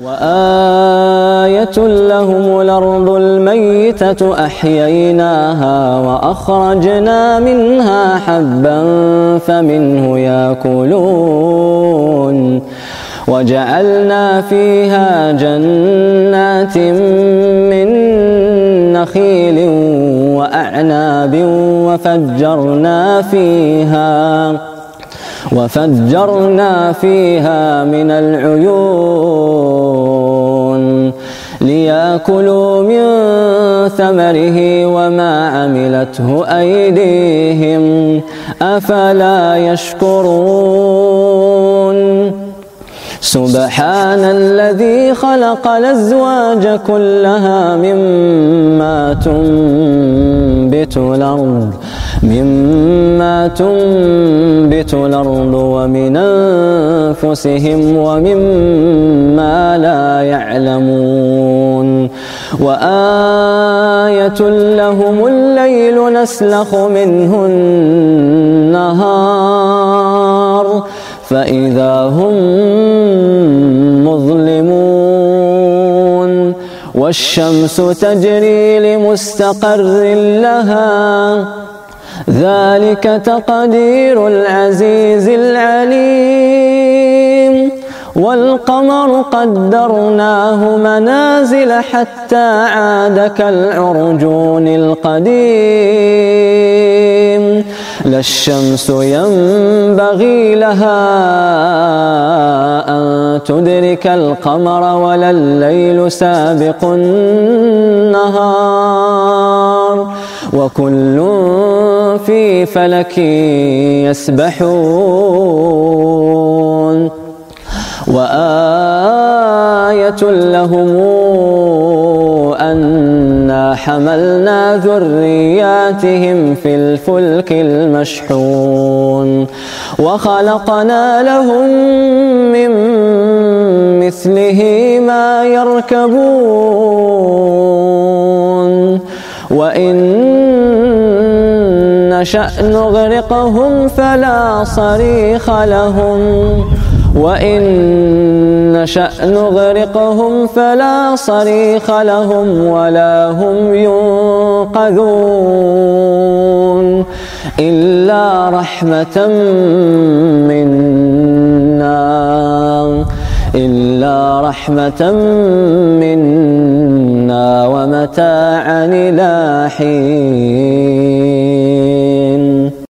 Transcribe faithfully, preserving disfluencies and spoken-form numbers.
وآية لهم الأرض الميتة أحييناها وأخرجنا منها حبا فمنه يأكلون وجعلنا فيها جنات من نخيل وأعناب وفجرنا فيها وفجرنا فيها من العيون ليأكلوا من ثمره وما عملته أيديهم أفلا يشكرون سبحان الذي خلق الأزواج كلها مما تنبت الأرض مما تنبت الأرض ومن أنفسهم ومما لا يعلمون وآية لهم الليل نسلخ منه النهار فإذا هم مظلمون والشمس تجري لمستقر لها ذلك تقدير العزيز العليم والقمر قدرناه منازل حتى عاد كالعرجون القديم لا الشمس ينبغي لها أن تدرك القمر ولا الليل سابق النهار وكل في فلك يسبحون وآية لهم أنا حملنا ذرياتهم في الفلك المشحون وخلقنا لهم من مثله ما يركبون وإن نشأ نغرقهم فلا صريخ لهم وإن نشأ نغرقهم فلا صريخ لهم ولا هم ينقذون إلا رحمة منا إلا رحمة منا ومتاعا إلى حين.